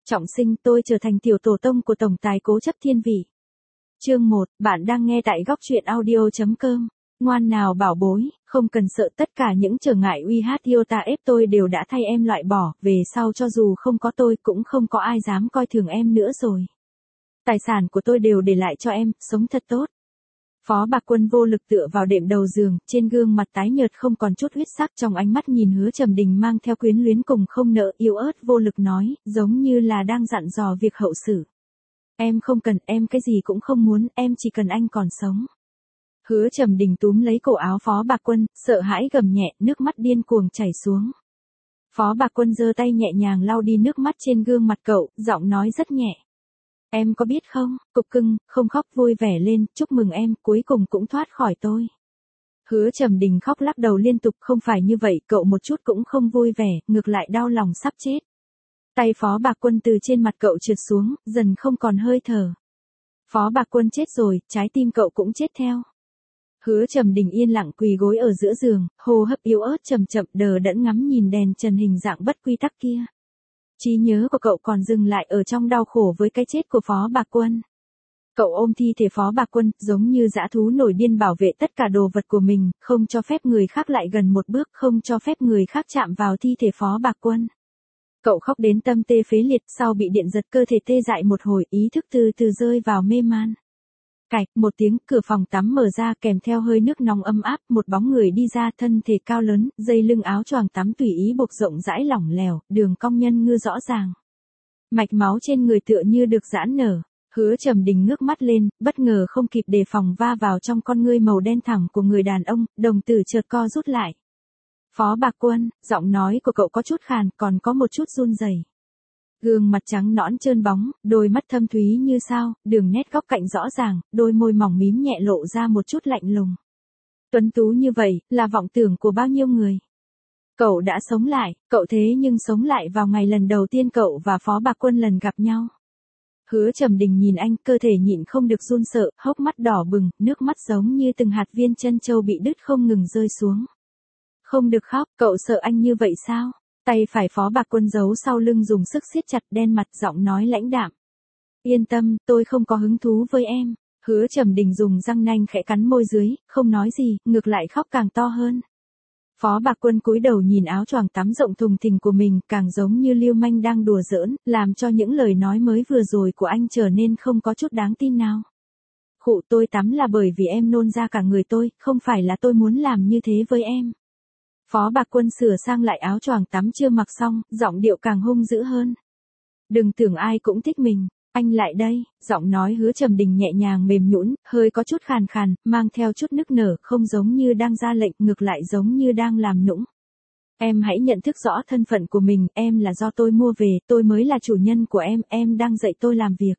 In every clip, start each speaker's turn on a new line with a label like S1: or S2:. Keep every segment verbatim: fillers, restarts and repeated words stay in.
S1: Trọng sinh, tôi trở thành tiểu tổ tông của tổng tài cố chấp thiên vị. Chương một, bạn đang nghe tại góc truyện audio.com. Ngoan nào bảo bối, không cần sợ, tất cả những trở ngại uy hát iota ép tôi đều đã thay em loại bỏ, về sau cho dù không có tôi cũng không có ai dám coi thường em nữa rồi. Tài sản của tôi đều để lại cho em, sống thật tốt. Phó Bạc Quân vô lực tựa vào đệm đầu giường, trên gương mặt tái nhợt không còn chút huyết sắc, trong ánh mắt nhìn Hứa Trầm Đình mang theo quyến luyến cùng không nỡ, yếu ớt vô lực nói, giống như là đang dặn dò việc hậu xử. Em không cần, em cái gì cũng không muốn, em chỉ cần anh còn sống. Hứa Trầm Đình túm lấy cổ áo Phó Bạc Quân, sợ hãi gầm nhẹ, nước mắt điên cuồng chảy xuống. Phó Bạc Quân giơ tay nhẹ nhàng lau đi nước mắt trên gương mặt cậu, giọng nói rất nhẹ. Em có biết không, cục cưng, không khóc, vui vẻ lên, chúc mừng em, cuối cùng cũng thoát khỏi tôi. Hứa Trầm Đình khóc lắc đầu liên tục, không phải như vậy, cậu một chút cũng không vui vẻ, ngược lại đau lòng sắp chết. Tay Phó Bạc Quân từ trên mặt cậu trượt xuống, dần không còn hơi thở. Phó Bạc Quân chết rồi, trái tim cậu cũng chết theo. Hứa Trầm Đình yên lặng quỳ gối ở giữa giường, hô hấp yếu ớt chậm chậm, đờ đẫn ngắm nhìn đèn trần hình dạng bất quy tắc kia. Trí nhớ của cậu còn dừng lại ở trong đau khổ với cái chết của Phó Bạc Quân. Cậu ôm thi thể Phó Bạc Quân, giống như dã thú nổi điên bảo vệ tất cả đồ vật của mình, không cho phép người khác lại gần một bước, không cho phép người khác chạm vào thi thể Phó Bạc Quân. Cậu khóc đến tâm tê phế liệt, sau bị điện giật cơ thể tê dại một hồi, ý thức từ từ rơi vào mê man. Cạch, một tiếng, cửa phòng tắm mở ra kèm theo hơi nước nóng ấm áp, một bóng người đi ra, thân thể cao lớn, dây lưng áo choàng tắm tùy ý buộc rộng rãi lỏng lẻo, đường cong nhân ngư rõ ràng. Mạch máu trên người tựa như được giãn nở. Hứa Trầm Đình ngước mắt lên, bất ngờ không kịp đề phòng va vào trong con ngươi màu đen thẳm của người đàn ông, đồng tử chợt co rút lại. Phó Bạc Quân, giọng nói của cậu có chút khàn, còn có một chút run rẩy. Gương mặt trắng nõn trơn bóng, đôi mắt thâm thúy như sao, đường nét góc cạnh rõ ràng, đôi môi mỏng mím nhẹ lộ ra một chút lạnh lùng. Tuấn tú như vậy, là vọng tưởng của bao nhiêu người. Cậu đã sống lại, cậu thế nhưng sống lại vào ngày lần đầu tiên cậu và Phó Bạc Quân lần gặp nhau. Hứa Trầm Đình nhìn anh, cơ thể nhịn không được run sợ, hốc mắt đỏ bừng, nước mắt giống như từng hạt viên chân châu bị đứt không ngừng rơi xuống. Không được khóc, cậu sợ anh như vậy sao? Tay phải Phó Bạc Quân giấu sau lưng dùng sức siết chặt, đen mặt, giọng nói lãnh đạm. Yên tâm, tôi không có hứng thú với em. Hứa Trầm Đình dùng răng nanh khẽ cắn môi dưới, không nói gì, ngược lại khóc càng to hơn. Phó Bạc Quân cúi đầu nhìn áo choàng tắm rộng thùng thình của mình, càng giống như lưu manh đang đùa giỡn, làm cho những lời nói mới vừa rồi của anh trở nên không có chút đáng tin nào. Khụ, tôi tắm là bởi vì em nôn ra cả người tôi, không phải là tôi muốn làm như thế với em. Phó Bạc Quân sửa sang lại áo choàng tắm chưa mặc xong, giọng điệu càng hung dữ hơn. Đừng tưởng ai cũng thích mình, anh lại đây, giọng nói Hứa Trầm Đình nhẹ nhàng mềm nhũn, hơi có chút khàn khàn, mang theo chút nức nở, không giống như đang ra lệnh, ngược lại giống như đang làm nũng. Em hãy nhận thức rõ thân phận của mình, em là do tôi mua về, tôi mới là chủ nhân của em, em đang dạy tôi làm việc.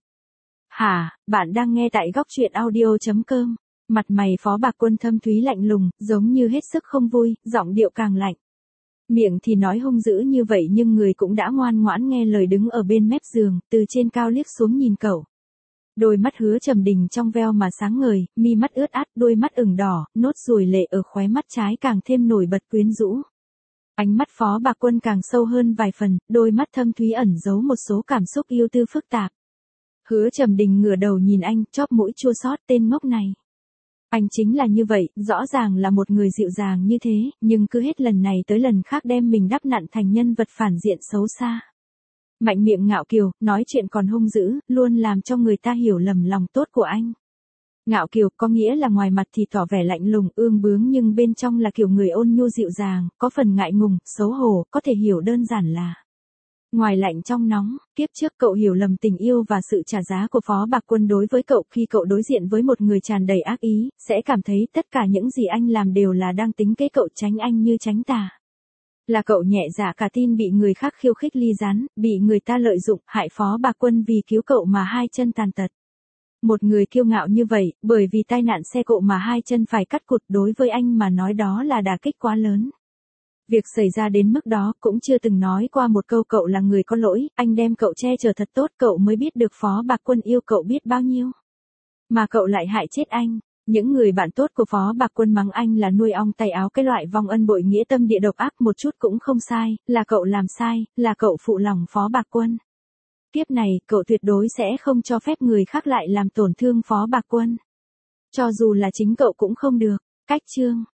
S1: Hả, bạn đang nghe tại góc truyện audio.com. Mặt mày Phó Bạc Quân thâm thúy lạnh lùng, giống như hết sức không vui, giọng điệu càng lạnh. Miệng thì nói hung dữ như vậy nhưng người cũng đã ngoan ngoãn nghe lời, đứng ở bên mép giường, từ trên cao liếc xuống nhìn cậu. Đôi mắt Hứa Trầm Đình trong veo mà sáng ngời, mi mắt ướt át, đôi mắt ửng đỏ, nốt ruồi lệ ở khóe mắt trái càng thêm nổi bật quyến rũ. Ánh mắt Phó Bạc Quân càng sâu hơn vài phần, đôi mắt thâm thúy ẩn giấu một số cảm xúc yêu tư phức tạp. Hứa Trầm Đình ngửa đầu nhìn anh, chóp mũi chua xót, tên ngốc này. Anh chính là như vậy, rõ ràng là một người dịu dàng như thế, nhưng cứ hết lần này tới lần khác đem mình đắp nặn thành nhân vật phản diện xấu xa. Mạnh miệng ngạo kiều, nói chuyện còn hung dữ, luôn làm cho người ta hiểu lầm lòng tốt của anh. Ngạo kiều có nghĩa là ngoài mặt thì tỏ vẻ lạnh lùng, ương bướng nhưng bên trong là kiểu người ôn nhu dịu dàng, có phần ngại ngùng, xấu hổ, có thể hiểu đơn giản là ngoài lạnh trong nóng. Kiếp trước cậu hiểu lầm tình yêu và sự trả giá của Phó Bạc Quân đối với cậu, khi cậu đối diện với một người tràn đầy ác ý, sẽ cảm thấy tất cả những gì anh làm đều là đang tính kế cậu, tránh anh như tránh tà. Là cậu nhẹ dạ cả tin bị người khác khiêu khích ly gián, bị người ta lợi dụng, hại Phó Bạc Quân vì cứu cậu mà hai chân tàn tật. Một người kiêu ngạo như vậy, bởi vì tai nạn xe cộ mà hai chân phải cắt cụt, đối với anh mà nói đó là đả kích quá lớn. Việc xảy ra đến mức đó cũng chưa từng nói qua một câu cậu là người có lỗi, anh đem cậu che chở thật tốt, cậu mới biết được Phó Bạc Quân yêu cậu biết bao nhiêu. Mà cậu lại hại chết anh. Những người bạn tốt của Phó Bạc Quân mắng anh là nuôi ong tay áo, cái loại vong ân bội nghĩa tâm địa độc ác, một chút cũng không sai, là cậu làm sai, là cậu phụ lòng Phó Bạc Quân. Kiếp này, cậu tuyệt đối sẽ không cho phép người khác lại làm tổn thương Phó Bạc Quân. Cho dù là chính cậu cũng không được. Cách chương